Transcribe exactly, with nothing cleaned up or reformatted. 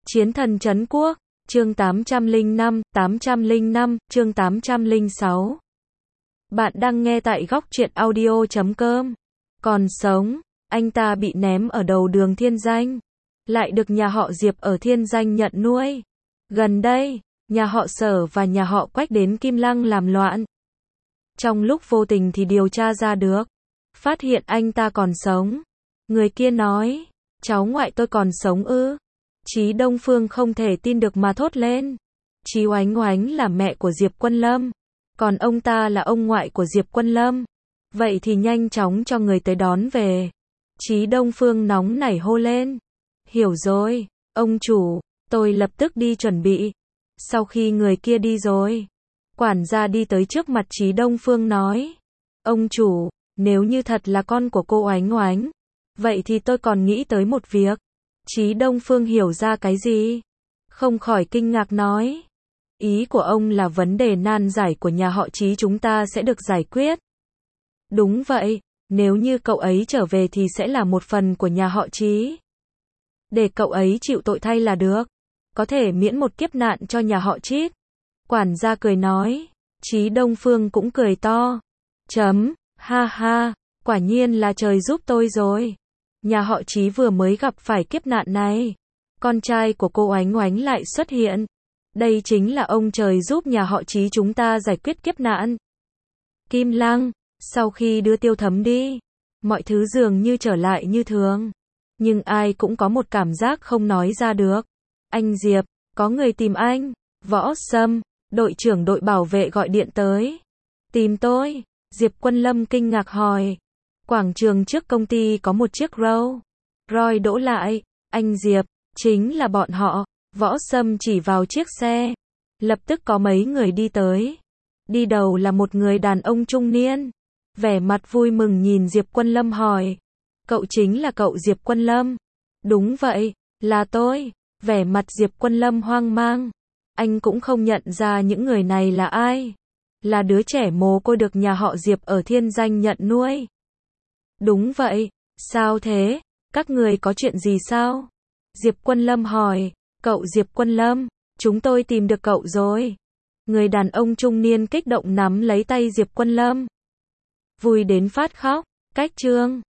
Chiến thần trấn quốc, chương tám trăm lẻ năm, tám trăm lẻ năm, chương tám trăm lẻ sáu. Bạn đang nghe tại góc truyện audio chấm com. Còn sống, anh ta bị ném ở đầu đường Thiên Danh, lại được nhà họ Diệp ở Thiên Danh nhận nuôi. Gần đây, nhà họ Sở và nhà họ Quách đến Kim Lăng làm loạn. Trong lúc vô tình thì điều tra ra được, phát hiện anh ta còn sống. Người kia nói, cháu ngoại tôi còn sống ư? Chí Đông Phương không thể tin được mà thốt lên. Chí Oánh Oánh là mẹ của Diệp Quân Lâm, còn ông ta là ông ngoại của Diệp Quân Lâm. Vậy thì nhanh chóng cho người tới đón về. Chí Đông Phương nóng nảy hô lên. Hiểu rồi, ông chủ, tôi lập tức đi chuẩn bị. Sau khi người kia đi rồi, quản gia đi tới trước mặt Chí Đông Phương nói, ông chủ, nếu như thật là con của cô Oánh Oánh, vậy thì tôi còn nghĩ tới một việc. Chí Đông Phương hiểu ra cái gì? Không khỏi kinh ngạc nói. Ý của ông là vấn đề nan giải của nhà họ Chí chúng ta sẽ được giải quyết. Đúng vậy, nếu như cậu ấy trở về thì sẽ là một phần của nhà họ Chí. Để cậu ấy chịu tội thay là được. Có thể miễn một kiếp nạn cho nhà họ Chí. Quản gia cười nói. Chí Đông Phương cũng cười to. Chấm, ha ha, quả nhiên là trời giúp tôi rồi. Nhà họ Chí vừa mới gặp phải kiếp nạn này. Con trai của cô Oánh Oánh lại xuất hiện. Đây chính là ông trời giúp nhà họ Chí chúng ta giải quyết kiếp nạn. Kim Lăng, sau khi đưa Tiêu Thấm đi, mọi thứ dường như trở lại như thường. Nhưng ai cũng có một cảm giác không nói ra được. Anh Diệp, có người tìm anh. Võ Sâm, đội trưởng đội bảo vệ gọi điện tới. Tìm tôi? Diệp Quân Lâm kinh ngạc hỏi. Quảng trường trước công ty có một chiếc Rolls Royce đỗ lại. Anh Diệp, chính là bọn họ. Võ Sâm chỉ vào chiếc xe. Lập tức có mấy người đi tới. Đi đầu là một người đàn ông trung niên. Vẻ mặt vui mừng nhìn Diệp Quân Lâm hỏi. Cậu chính là cậu Diệp Quân Lâm? Đúng vậy, là tôi. Vẻ mặt Diệp Quân Lâm hoang mang. Anh cũng không nhận ra những người này là ai. Là đứa trẻ mồ côi được nhà họ Diệp ở Thiên Danh nhận nuôi. Đúng vậy, sao thế? Các người có chuyện gì sao? Diệp Quân Lâm hỏi. Cậu Diệp Quân Lâm, chúng tôi tìm được cậu rồi. Người đàn ông trung niên kích động nắm lấy tay Diệp Quân Lâm. Vui đến phát khóc. Cách chương